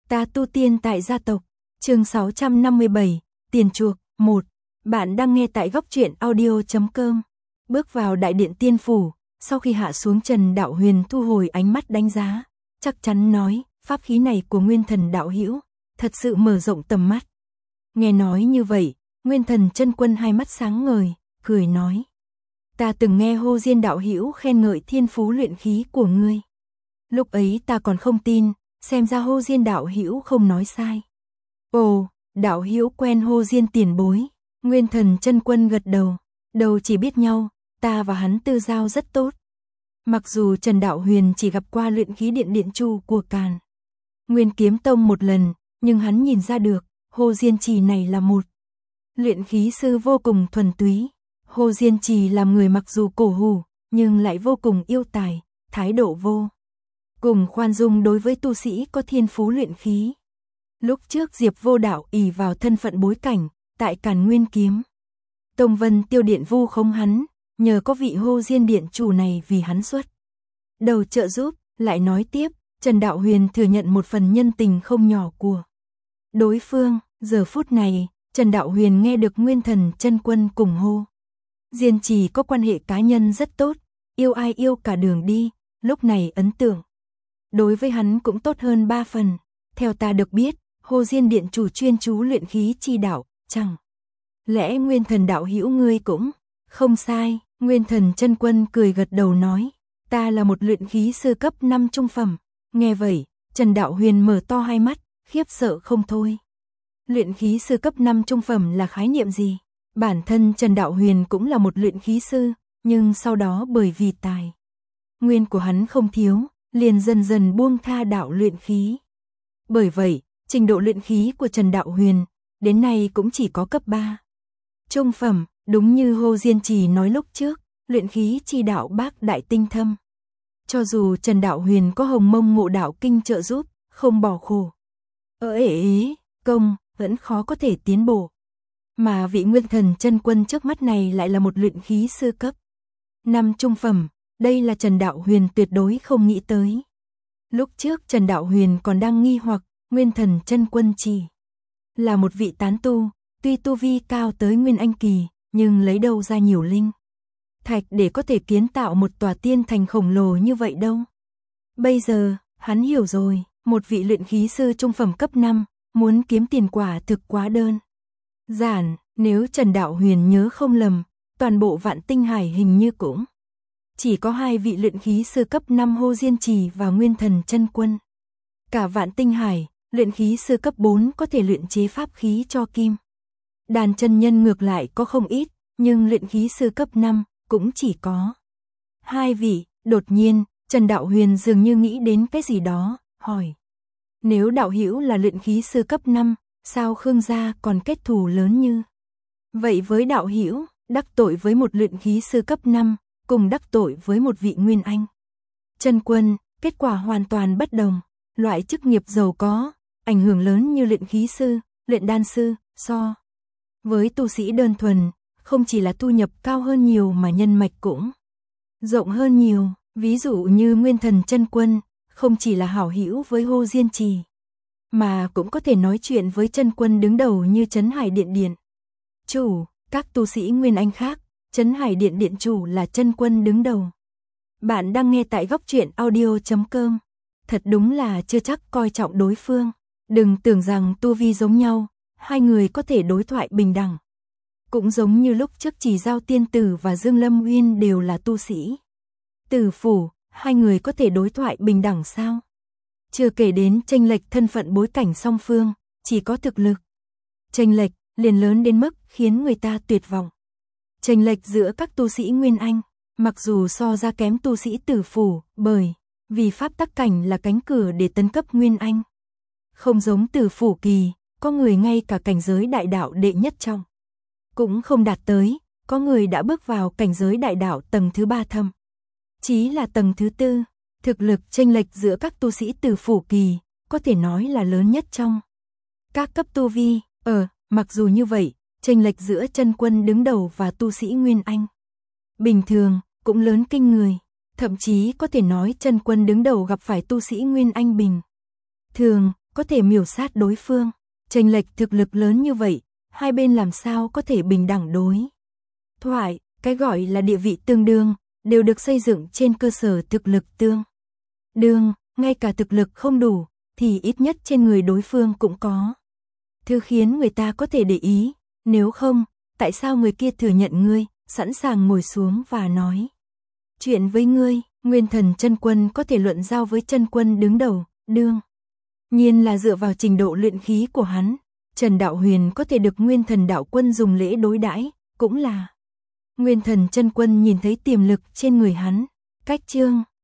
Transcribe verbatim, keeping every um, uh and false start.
Ta tu tiên tại gia tộc, chương sáu trăm năm mươi bảy, tiền chuộc, một. Bạn đang nghe tại góc truyện audio chấm com. Bước vào đại điện tiên phủ, sau khi hạ xuống Trần Đạo Huyền thu hồi ánh mắt đánh giá, chắc chắn nói, pháp khí này của Nguyên Thần đạo hữu, thật sự mở rộng tầm mắt. Nghe nói như vậy, Nguyên Thần chân quân hai mắt sáng ngời, cười nói: Ta từng nghe Hồ Diên đạo hữu khen ngợi thiên phú luyện khí của ngươi. Lúc ấy ta còn không tin, xem ra Hồ Diên đạo hữu không nói sai. Ồ, đạo hữu quen Hồ Diên tiền bối. Nguyên Thần chân quân gật đầu, đầu chỉ biết nhau, ta và hắn tư giao rất tốt. Mặc dù Trần Đạo Huyền chỉ gặp qua luyện khí điện điện chủ của Càn Nguyên Kiếm Tông một lần, nhưng hắn nhìn ra được, Hồ Diên Trì này là một luyện khí sư vô cùng thuần túy. Hồ Diên Trì làm người mặc dù cổ hủ, nhưng lại vô cùng yêu tài, thái độ vô cùng khoan dung đối với tu sĩ có thiên phú luyện khí. Lúc trước Diệp Vô Đạo ỷ vào thân phận bối cảnh, tại Càn Nguyên Kiếm Tông Vân Tiêu Điện vu khống hắn, nhờ có vị Hồ Diên điện chủ này vì hắn xuất đầu trợ giúp, lại nói tiếp, Trần Đạo Huyền thừa nhận một phần nhân tình không nhỏ của đối phương. Giờ phút này, Trần Đạo Huyền nghe được Nguyên Thần chân quân cùng Hồ Diên Trì có quan hệ cá nhân rất tốt, yêu ai yêu cả đường đi, lúc này ấn tượng đối với hắn cũng tốt hơn ba phần. Theo ta được biết, Hồ Diên điện chủ chuyên chú luyện khí chi đạo, chẳng lẽ Nguyên Thần đạo hữu ngươi cũng không sai? Nguyên Thần chân quân cười gật đầu nói, ta là một luyện khí sư cấp năm trung phẩm. Nghe vậy, Trần Đạo Huyền mở to hai mắt, khiếp sợ không thôi. Luyện khí sư cấp năm trung phẩm là khái niệm gì? Bản thân Trần Đạo Huyền cũng là một luyện khí sư, nhưng sau đó bởi vì tài nguyên của hắn không thiếu, liền dần dần buông tha đạo luyện khí. Bởi vậy, trình độ luyện khí của Trần Đạo Huyền đến nay cũng chỉ có cấp ba trung phẩm. Đúng như Hồ Diên Trì nói lúc trước, luyện khí chi đạo bác đại tinh thâm. Cho dù Trần Đạo Huyền có Hồng Mông Ngộ Đạo Kinh trợ giúp, không bỏ khổ ở ể ý, công, vẫn khó có thể tiến bộ. Mà vị Nguyên Thần chân quân trước mắt này lại là một luyện khí sư cấp năm trung phẩm, đây là Trần Đạo Huyền tuyệt đối không nghĩ tới. Lúc trước Trần Đạo Huyền còn đang nghi hoặc, Nguyên Thần chân quân chỉ là một vị tán tu, tuy tu vi cao tới Nguyên Anh kỳ, nhưng lấy đâu ra nhiều linh thạch để có thể kiến tạo một tòa tiên thành khổng lồ như vậy đâu. Bây giờ, hắn hiểu rồi, một vị luyện khí sư trung phẩm cấp năm, muốn kiếm tiền quả thực quá đơn giản. Nếu Trần Đạo Huyền nhớ không lầm, toàn bộ Vạn Tinh Hải hình như cũng chỉ có hai vị luyện khí sư cấp năm Hồ Diên Trì và Nguyên Thần chân quân. Cả Vạn Tinh Hải, luyện khí sư cấp bốn có thể luyện chế pháp khí cho kim đàn chân nhân ngược lại có không ít, nhưng luyện khí sư cấp năm cũng chỉ có hai vị. Đột nhiên, Trần Đạo Huyền dường như nghĩ đến cái gì đó, hỏi: Nếu đạo hữu là luyện khí sư cấp năm, sao Khương gia còn kết thù lớn như vậy với đạo hữu? Đắc tội với một luyện khí sư cấp năm, cùng đắc tội với một vị Nguyên Anh chân quân, kết quả hoàn toàn bất đồng. Loại chức nghiệp giàu có, ảnh hưởng lớn như luyện khí sư, luyện đan sư, so với tu sĩ đơn thuần, không chỉ là thu nhập cao hơn nhiều mà nhân mạch cũng rộng hơn nhiều. Ví dụ như Nguyên Thần chân quân, không chỉ là hảo hữu với Hồ Diên Trì, mà cũng có thể nói chuyện với chân quân đứng đầu như Trấn Hải Điện Điện chủ. Các tu sĩ Nguyên Anh khác, Trấn Hải Điện Điện chủ là chân quân đứng đầu. Bạn đang nghe tại góc truyện audio chấm com. Thật đúng là chưa chắc coi trọng đối phương. Đừng tưởng rằng tu vi giống nhau, hai người có thể đối thoại bình đẳng. Cũng giống như lúc trước Chỉ Giao Tiên Tử và Dương Lâm Uyên đều là tu sĩ Tử phủ, hai người có thể đối thoại bình đẳng sao? Chưa kể đến chênh lệch thân phận bối cảnh song phương, chỉ có thực lực chênh lệch liền lớn đến mức khiến người ta tuyệt vọng. Chênh lệch giữa các tu sĩ Nguyên Anh, mặc dù so ra kém tu sĩ Tử phủ, bởi vì pháp tắc cảnh là cánh cửa để tấn cấp Nguyên Anh. Không giống Tử phủ kỳ, có người ngay cả cảnh giới đại đạo đệ nhất trong cũng không đạt tới, có người đã bước vào cảnh giới đại đạo tầng thứ ba thâm chí là tầng thứ tư. Thực lực chênh lệch giữa các tu sĩ Tử phủ kỳ có thể nói là lớn nhất trong các cấp tu vi. Ờ, mặc dù như vậy, chênh lệch giữa chân quân đứng đầu và tu sĩ Nguyên Anh bình thường cũng lớn kinh người. Thậm chí có thể nói chân quân đứng đầu gặp phải tu sĩ Nguyên Anh bình thường, có thể miểu sát đối phương. Chênh lệch thực lực lớn như vậy, hai bên làm sao có thể bình đẳng đối thoại, cái gọi là địa vị tương đương, đều được xây dựng trên cơ sở thực lực tương đương, ngay cả thực lực không đủ, thì ít nhất trên người đối phương cũng có thứ khiến người ta có thể để ý, nếu không, tại sao người kia thừa nhận ngươi, sẵn sàng ngồi xuống và nói chuyện với ngươi. Nguyên Thần Chân Quân có thể luận giao với chân quân đứng đầu, đương nhiên là dựa vào trình độ luyện khí của hắn. Trần Đạo Huyền có thể được Nguyên Thần Đạo Quân dùng lễ đối đãi, cũng là Nguyên Thần Chân Quân nhìn thấy tiềm lực trên người hắn. Cách chương